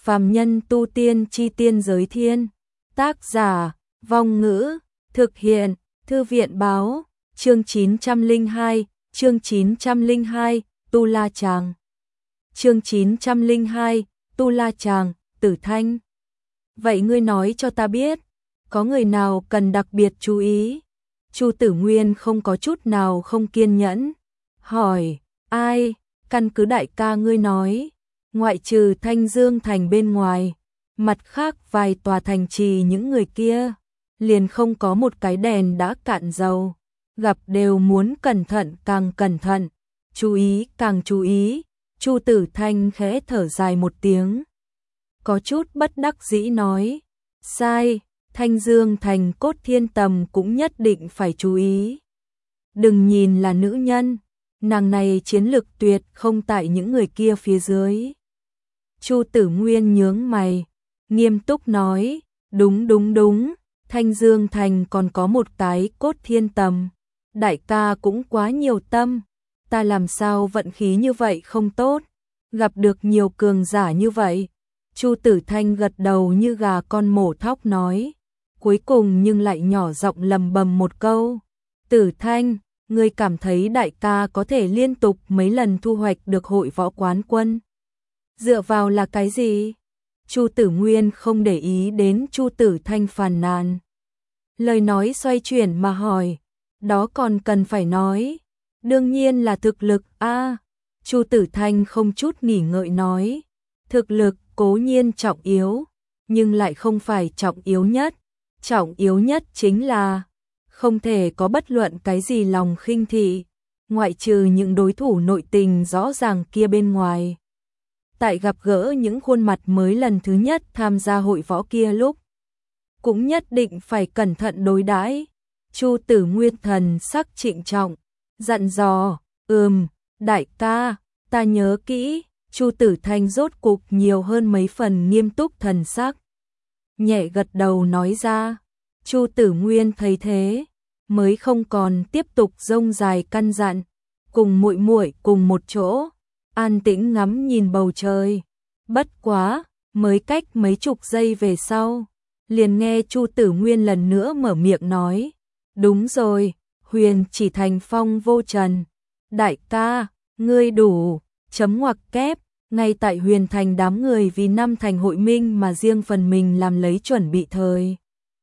Phàm nhân tu tiên chi tiên giới thiên. Tác giả, Vong Ngữ, thực hiện, Thư viện báo, chương 902, chương 902, Tu La Chàng. Chương 902, Tu La Chàng, Tử Thanh. Vậy ngươi nói cho ta biết, có người nào cần đặc biệt chú ý? Chu Tử Nguyên không có chút nào không kiên nhẫn. Hỏi, ai? Căn cứ đại ca ngươi nói, ngoại trừ Thanh Dương thành bên ngoài, mặt khác vài tòa thành trì những người kia, liền không có một cái đèn đã cạn dầu. Gặp đều muốn cẩn thận càng cẩn thận, chú ý càng chú ý. Chu Tử Thanh khẽ thở dài một tiếng, có chút bất đắc dĩ nói, sai, Thanh Dương thành Cốt Thiên Tầm cũng nhất định phải chú ý. Đừng nhìn là nữ nhân, nàng này chiến lực tuyệt không tại những người kia phía dưới. Chu Tử Nguyên nhướng mày, nghiêm túc nói, đúng, Thanh Dương thành còn có một cái Cốt Thiên Tầm, đại ca cũng quá nhiều tâm, ta làm sao vận khí như vậy không tốt, gặp được nhiều cường giả như vậy. Chu Tử Thanh gật đầu như gà con mổ thóc nói, cuối cùng nhưng lại nhỏ giọng lầm bầm một câu, Tử Thanh, ngươi cảm thấy đại ca có thể liên tục mấy lần thu hoạch được hội võ quán quân, dựa vào là cái gì? Chu Tử Nguyên không để ý đến Chu Tử Thanh phàn nàn, lời nói xoay chuyển mà hỏi, đó còn cần phải nói, đương nhiên là thực lực a. Chu Tử Thanh không chút nghỉ ngợi nói, thực lực cố nhiên trọng yếu, nhưng lại không phải trọng yếu nhất chính là không thể có bất luận cái gì lòng khinh thị, ngoại trừ những đối thủ nội tình rõ ràng kia bên ngoài. Tại gặp gỡ những khuôn mặt mới lần thứ nhất tham gia hội võ kia lúc, cũng nhất định phải cẩn thận đối đãi. Chu Tử Nguyên thần sắc trịnh trọng, dặn dò, đại ca, ta nhớ kỹ. Chu Tử Thanh rốt cục nhiều hơn mấy phần nghiêm túc thần sắc, nhẹ gật đầu nói ra. Chu Tử Nguyên thấy thế, mới không còn tiếp tục rông dài căn dặn, cùng muội muội cùng một chỗ, an tĩnh ngắm nhìn bầu trời. Bất quá, mới cách mấy chục giây về sau, liền nghe Chu Tử Nguyên lần nữa mở miệng nói, đúng rồi, Huyền Chỉ Thành phong vô trần, đại ca, ngươi đủ, chấm ngoặc kép. Ngay tại Huyền Thành đám người vì năm thành hội minh mà riêng phần mình làm lấy chuẩn bị thời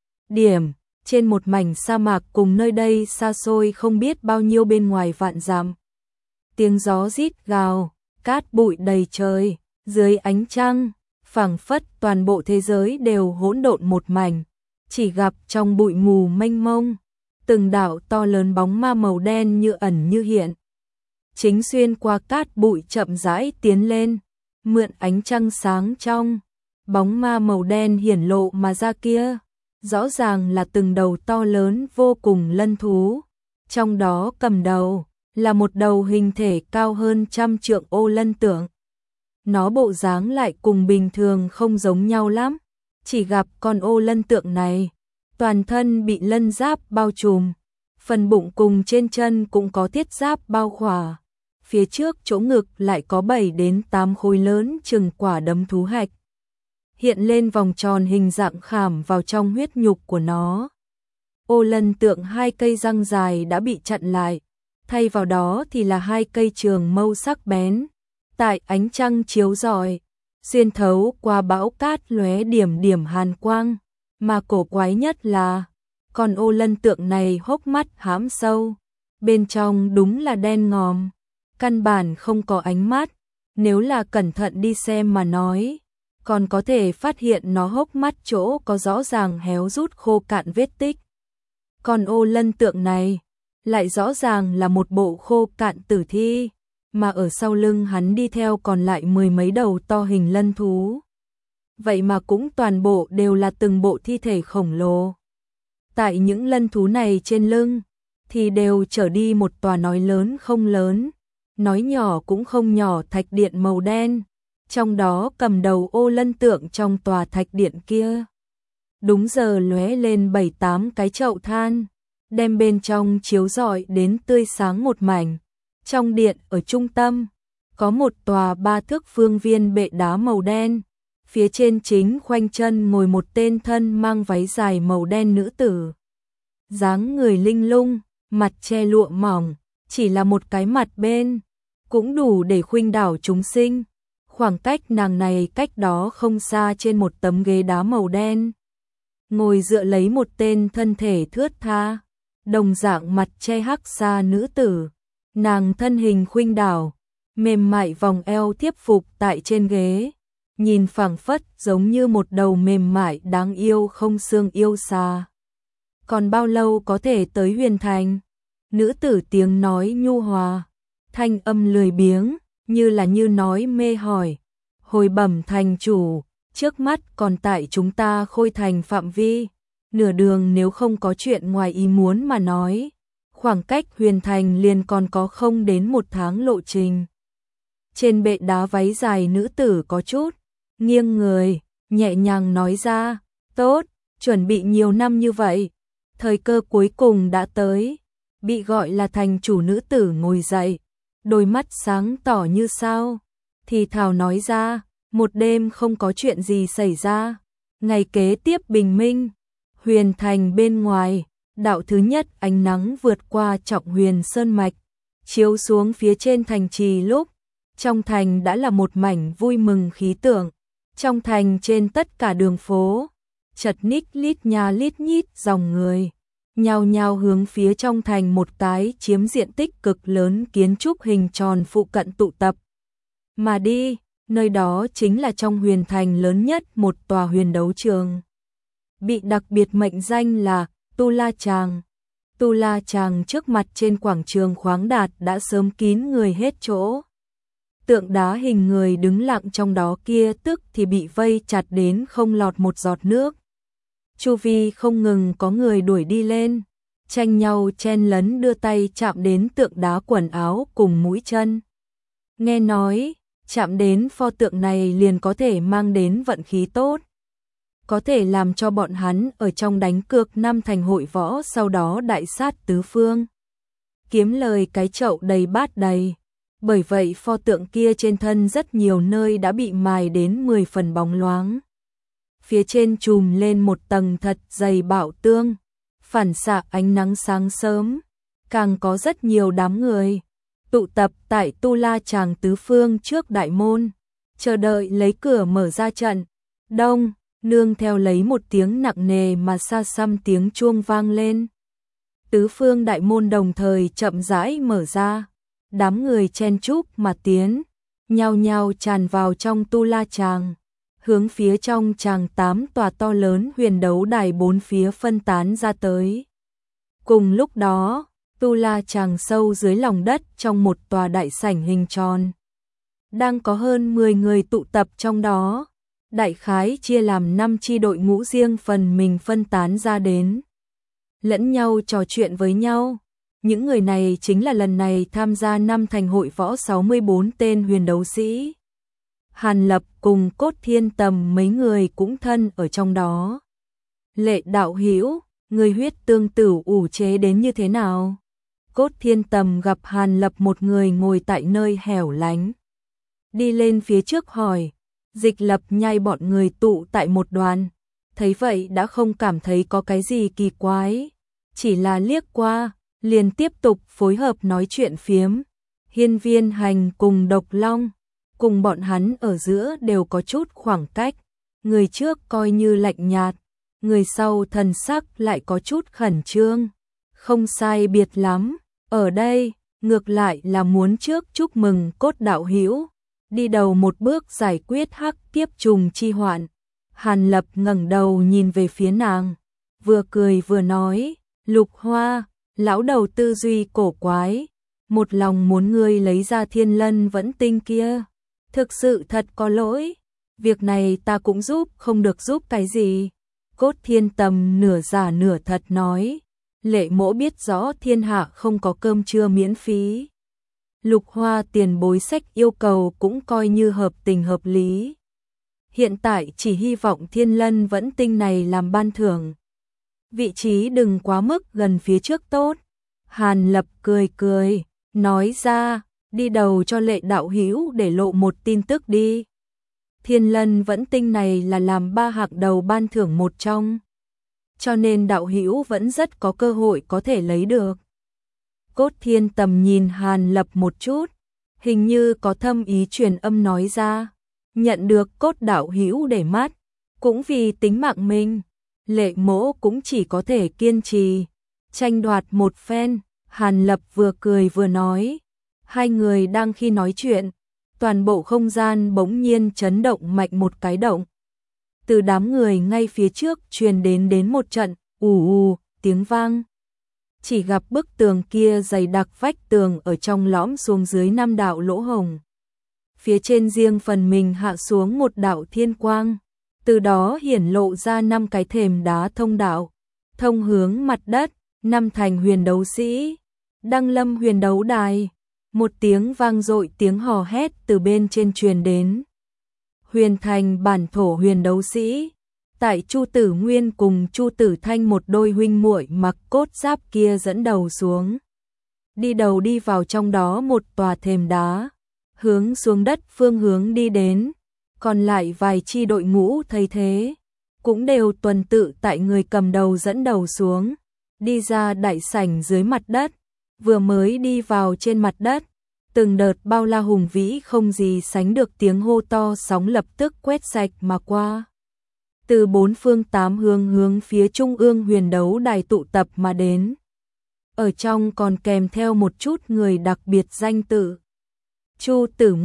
điểm, trên một mảnh sa mạc cùng nơi đây xa xôi không biết bao nhiêu bên ngoài vạn dặm. Tiếng gió rít gào, cát bụi đầy trời, dưới ánh trăng, phảng phất toàn bộ thế giới đều hỗn độn một mảnh, chỉ gặp trong bụi mù mênh mông, từng đạo to lớn bóng ma màu đen như ẩn như hiện. Chính xuyên qua cát bụi chậm rãi tiến lên, mượn ánh trăng sáng trong, bóng ma màu đen hiển lộ mà ra kia, rõ ràng là từng đầu to lớn vô cùng lân thú, trong đó cầm đầu là một đầu hình thể cao hơn 100 trượng ô lân tượng. Nó bộ dáng lại cùng bình thường không giống nhau lắm, chỉ gặp con ô lân tượng này, toàn thân bị lân giáp bao trùm, phần bụng cùng trên chân cũng có thiết giáp bao khỏa. Phía trước chỗ ngực lại có 7 đến 8 khối lớn chừng quả đấm thú hạch, hiện lên vòng tròn hình dạng khảm vào trong huyết nhục của nó. Ô lân tượng 2 cây răng dài đã bị chặn lại, thay vào đó thì là 2 cây trường mâu sắc bén, tại ánh trăng chiếu rọi, xuyên thấu qua bão cát lóe điểm điểm hàn quang, mà cổ quái nhất là con ô lân tượng này hốc mắt hãm sâu, bên trong đúng là đen ngòm, căn bản không có ánh mắt, nếu là cẩn thận đi xem mà nói, còn có thể phát hiện nó hốc mắt chỗ có rõ ràng héo rút khô cạn vết tích. Còn ô lân tượng này, lại rõ ràng là một bộ khô cạn tử thi, mà ở sau lưng hắn đi theo còn lại 10 mấy đầu to hình lân thú. Vậy mà cũng toàn bộ đều là từng bộ thi thể khổng lồ. Tại những lân thú này trên lưng, thì đều chở đi một tòa nói lớn không lớn, nói nhỏ cũng không nhỏ thạch điện màu đen, trong đó cầm đầu ô lân tượng trong tòa thạch điện kia. Đúng giờ lóe lên 7-8 cái chậu than, đem bên trong chiếu rọi đến tươi sáng một mảnh. Trong điện ở trung tâm, có một tòa 3 thước phương viên bệ đá màu đen, Phía trên chính khoanh chân ngồi một tên thân mang váy dài màu đen nữ tử. Dáng người linh lung, mặt che lụa mỏng, chỉ là một cái mặt bên, cũng đủ để khuynh đảo chúng sinh. Khoảng cách nàng này cách đó không xa trên một tấm ghế đá màu đen. Ngồi dựa lấy một tên thân thể thướt tha, đồng dạng mặt che hắc xa nữ tử. Nàng thân hình khuynh đảo, mềm mại vòng eo thiếp phục tại trên ghế, nhìn phảng phất giống như một đầu mềm mại đáng yêu không xương yêu xa. Còn bao lâu có thể tới Huyền Thành? Nữ tử tiếng nói nhu hòa, thanh âm lười biếng, như nói mê hỏi. Hồi bẩm thành chủ, trước mắt còn tại chúng ta Khôi Thành phạm vi, nửa đường nếu không có chuyện ngoài ý muốn mà nói, khoảng cách Huyền Thành liền còn có không đến 1 tháng lộ trình. Trên bệ đá váy dài nữ tử có chút nghiêng người, nhẹ nhàng nói ra, tốt, chuẩn bị nhiều năm như vậy, thời cơ cuối cùng đã tới. Bị gọi là thành chủ nữ tử ngồi dậy, đôi mắt sáng tỏ như sao, thì thào nói ra, một đêm không có chuyện gì xảy ra, ngày kế tiếp bình minh, Huyền Thành bên ngoài, đạo thứ nhất ánh nắng vượt qua Trọng Huyền Sơn Mạch, chiếu xuống phía trên thành trì lúc, trong thành đã là một mảnh vui mừng khí tượng, trong thành trên tất cả đường phố, chật ních lít nha lít nhít dòng người. Nhao nhao hướng phía trong thành một cái chiếm diện tích cực lớn kiến trúc hình tròn phụ cận tụ tập. Mà đi, nơi đó chính là trong Huyền Thành lớn nhất một tòa huyền đấu trường. Bị đặc biệt mệnh danh là Tu La Tràng. Tu La Tràng trước mặt trên quảng trường khoáng đạt đã sớm kín người hết chỗ. Tượng đá hình người đứng lặng trong đó kia tức thì bị vây chặt đến không lọt một giọt nước. Chu vi không ngừng có người đuổi đi lên, tranh nhau chen lấn đưa tay chạm đến tượng đá quần áo cùng mũi chân. Nghe nói, chạm đến pho tượng này liền có thể mang đến vận khí tốt, có thể làm cho bọn hắn ở trong đánh cược 5 thành hội võ sau đó đại sát tứ phương, kiếm lời cái chậu đầy bát đầy. Bởi vậy pho tượng kia trên thân rất nhiều nơi đã bị mài đến 10 phần bóng loáng. Phía trên trùm lên một tầng thật dày bảo tương, phản xạ ánh nắng sáng sớm, càng có rất nhiều đám người tụ tập tại Tu La Tràng tứ phương trước đại môn, chờ đợi lấy cửa mở ra trận. Đông, nương theo lấy một tiếng nặng nề mà xa xăm tiếng chuông vang lên. Tứ phương đại môn đồng thời chậm rãi mở ra, đám người chen chúc mà tiến, nhao nhao tràn vào trong Tu La Tràng. Hướng phía trong tràng 8 tòa to lớn huyền đấu đài 4 phía phân tán ra tới. Cùng lúc đó, Tu La Tràng sâu dưới lòng đất trong một tòa đại sảnh hình tròn. Đang có hơn 10 người tụ tập trong đó. Đại khái chia làm 5 chi đội ngũ riêng phần mình phân tán ra đến. Lẫn nhau trò chuyện với nhau. Những người này chính là lần này tham gia 5 thành hội võ 64 tên huyền đấu sĩ. Hàn Lập cùng Cốt Thiên Tầm mấy người cũng thân ở trong đó. Lệ đạo hữu, người huyết tương tử ủ chế đến như thế nào? Cốt Thiên Tầm gặp Hàn Lập một người ngồi tại nơi hẻo lánh. Đi lên phía trước hỏi, Dịch Lập nhai bọn người tụ tại một đoàn. Thấy vậy đã không cảm thấy có cái gì kỳ quái. Chỉ là liếc qua, liền tiếp tục phối hợp nói chuyện phiếm. Hiên Viên Hành cùng Độc Long, cùng bọn hắn ở giữa đều có chút khoảng cách. Người trước coi như lạnh nhạt, người sau thần sắc lại có chút khẩn trương. Không sai biệt lắm, ở đây, ngược lại là muốn trước chúc mừng Cốt đạo hữu, đi đầu một bước giải quyết hắc kiếp trùng chi hoạn. Hàn Lập ngẩng đầu nhìn về phía nàng, vừa cười vừa nói, Lục Hoa, lão đầu tư duy cổ quái, một lòng muốn ngươi lấy ra Thiên Lân Vẫn Tinh kia. Thực sự thật có lỗi, việc này ta cũng giúp, không được giúp cái gì. Cốt Thiên Tầm nửa giả nửa thật nói, Lệ mỗ biết rõ thiên hạ không có cơm trưa miễn phí. Lục Hoa tiền bối sách yêu cầu cũng coi như hợp tình hợp lý. Hiện tại chỉ hy vọng Thiên Lân Vẫn Tinh này làm ban thưởng. Vị trí đừng quá mức gần phía trước tốt. Hàn Lập cười cười, nói ra, đi đầu cho Lệ đạo hữu để lộ một tin tức đi. Thiên Lân Vẫn Tinh này là làm 3 hạng đầu ban thưởng một trong, cho nên đạo hữu vẫn rất có cơ hội có thể lấy được. Cốt Thiên tầm nhìn Hàn Lập một chút, hình như có thâm ý truyền âm nói ra, nhận được Cốt đạo hữu để mắt, cũng vì tính mạng mình, Lệ Mỗ cũng chỉ có thể kiên trì, tranh đoạt một phen. Hàn Lập vừa cười vừa nói, hai người đang khi nói chuyện, toàn bộ không gian bỗng nhiên chấn động mạnh một cái động. Từ đám người ngay phía trước truyền đến một trận ù ù tiếng vang. Chỉ gặp bức tường kia dày đặc, vách tường ở trong lõm xuống dưới 5 đạo lỗ hổng. Phía trên riêng phần mình hạ xuống một đạo thiên quang, từ đó hiển lộ ra 5 cái thềm đá thông đạo, thông hướng mặt đất, 5 thành huyền đấu sĩ. Đăng Lâm huyền đấu đài, một tiếng vang dội, tiếng hò hét từ bên trên truyền đến. Huyền thành bản thổ huyền đấu sĩ, tại Chu Tử Nguyên cùng Chu Tử Thanh một đôi huynh muội mặc cốt giáp kia dẫn đầu xuống. Đi vào trong đó một tòa thềm đá, hướng xuống đất phương hướng đi đến, còn lại vài chi đội ngũ thấy thế, cũng đều tuần tự tại người cầm đầu dẫn đầu xuống, đi ra đại sảnh dưới mặt đất. Vừa mới đi vào trên mặt đất, từng đợt bao la hùng vĩ không gì sánh được tiếng hô to sóng lập tức quét sạch mà qua. Từ 4 phương 8 hướng phía trung ương huyền đấu đài tụ tập mà đến. Ở trong còn kèm theo một chút người đặc biệt danh tự. Chu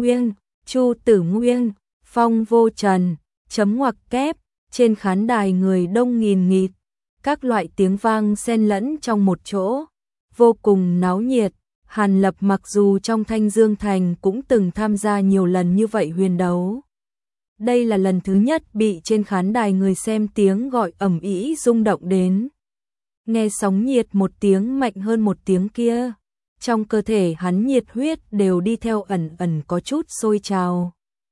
Tử Nguyên, Phong Vô Trần, chấm ngoặc kép, trên khán đài người đông nghìn nghịt, các loại tiếng vang xen lẫn trong một chỗ, vô cùng náo nhiệt. Hàn Lập mặc dù trong Thanh Dương Thành cũng từng tham gia nhiều lần như vậy huyền đấu, đây là lần thứ nhất bị trên khán đài người xem tiếng gọi ầm ĩ rung động đến. Nghe sóng nhiệt một tiếng mạnh hơn một tiếng kia, trong cơ thể hắn nhiệt huyết đều đi theo ẩn ẩn có chút sôi trào.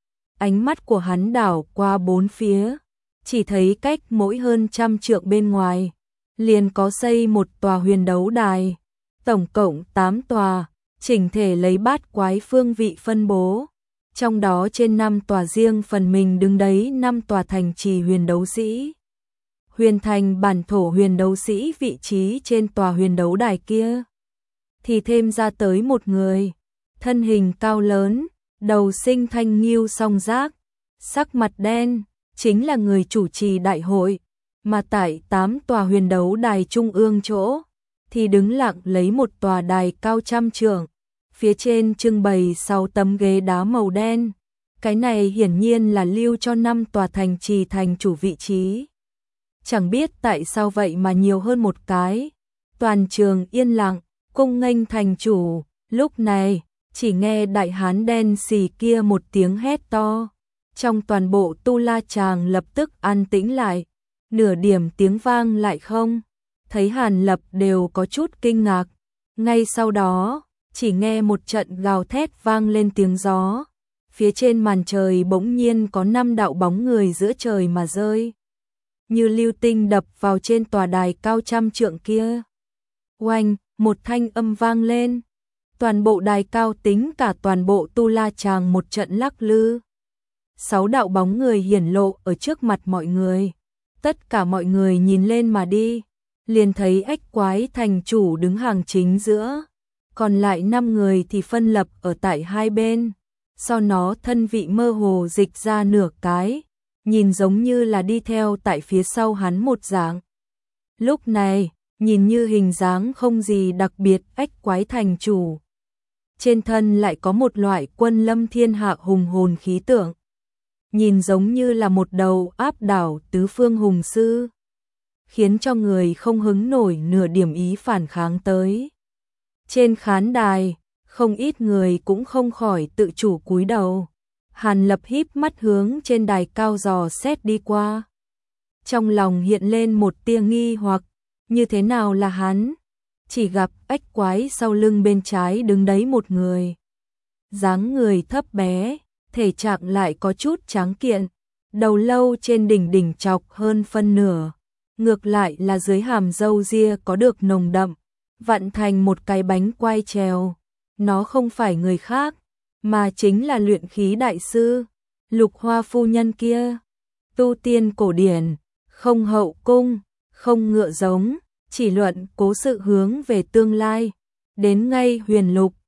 Ánh mắt của hắn đảo qua bốn phía, chỉ thấy cách mỗi hơn 100 trượng bên ngoài, liền có xây một tòa huyền đấu đài, tổng cộng 8 tòa, chỉnh thể lấy bát quái phương vị phân bố. Trong đó trên 5 tòa riêng phần mình đứng đấy 5 tòa thành trì huyền đấu sĩ. Huyền thành bản thổ huyền đấu sĩ vị trí trên tòa huyền đấu đài kia, thì thêm ra tới một người, thân hình cao lớn, đầu sinh thanh nghiêu song giác, sắc mặt đen, chính là người chủ trì đại hội, mà tại 8 tòa huyền đấu đài trung ương chỗ, thì đứng lặng lấy một tòa đài cao 100 trượng, phía trên trưng bày 6 tấm ghế đá màu đen. Cái này hiển nhiên là lưu cho 5 tòa thành trì thành chủ vị trí. Chẳng biết tại sao vậy mà nhiều hơn một cái. Toàn trường yên lặng, cung nghênh thành chủ. Lúc này, chỉ nghe đại hán đen xì kia một tiếng hét to. Trong toàn bộ tu la tràng lập tức an tĩnh lại. Nửa điểm tiếng vang lại không. Thấy Hàn Lập đều có chút kinh ngạc. Ngay sau đó, chỉ nghe một trận gào thét vang lên tiếng gió. Phía trên màn trời bỗng nhiên có 5 đạo bóng người giữa trời mà rơi, như lưu tinh đập vào trên tòa đài cao 100 trượng kia. Oanh, một thanh âm vang lên. Toàn bộ đài cao tính cả toàn bộ tu la tràng một trận lắc lư. 6 đạo bóng người hiển lộ ở trước mặt mọi người. Tất cả mọi người nhìn lên mà đi, liền thấy Ách Quái thành chủ đứng hàng chính giữa. Còn lại 5 người thì phân lập ở tại hai bên. Do nó thân vị mơ hồ dịch ra nửa cái, nhìn giống như là đi theo tại phía sau hắn một dạng. Lúc này, nhìn như hình dáng không gì đặc biệt, Ách Quái thành chủ trên thân lại có một loại quân lâm thiên hạ hùng hồn khí tượng, nhìn giống như là một đầu áp đảo tứ phương hùng sư, khiến cho người không hứng nổi nửa điểm ý phản kháng tới. Trên khán đài, không ít người cũng không khỏi tự chủ cúi đầu. Hàn Lập híp mắt hướng trên đài cao dò xét đi qua. Trong lòng hiện lên một tia nghi hoặc, như thế nào là hắn? Chỉ gặp Ách Quái sau lưng bên trái đứng đấy một người. Dáng người thấp bé, thể trạng lại có chút tráng kiện, đầu lâu trên đỉnh chọc hơn phân nửa. Ngược lại là dưới hàm râu ria có được nồng đậm, vặn thành một cái bánh quai trèo. Nó không phải người khác, mà chính là luyện khí đại sư. Lục Hoa phu nhân kia, tu tiên cổ điển, không hậu cung, không ngựa giống, chỉ luận cố sự hướng về tương lai. Đến ngay Huyền Lục,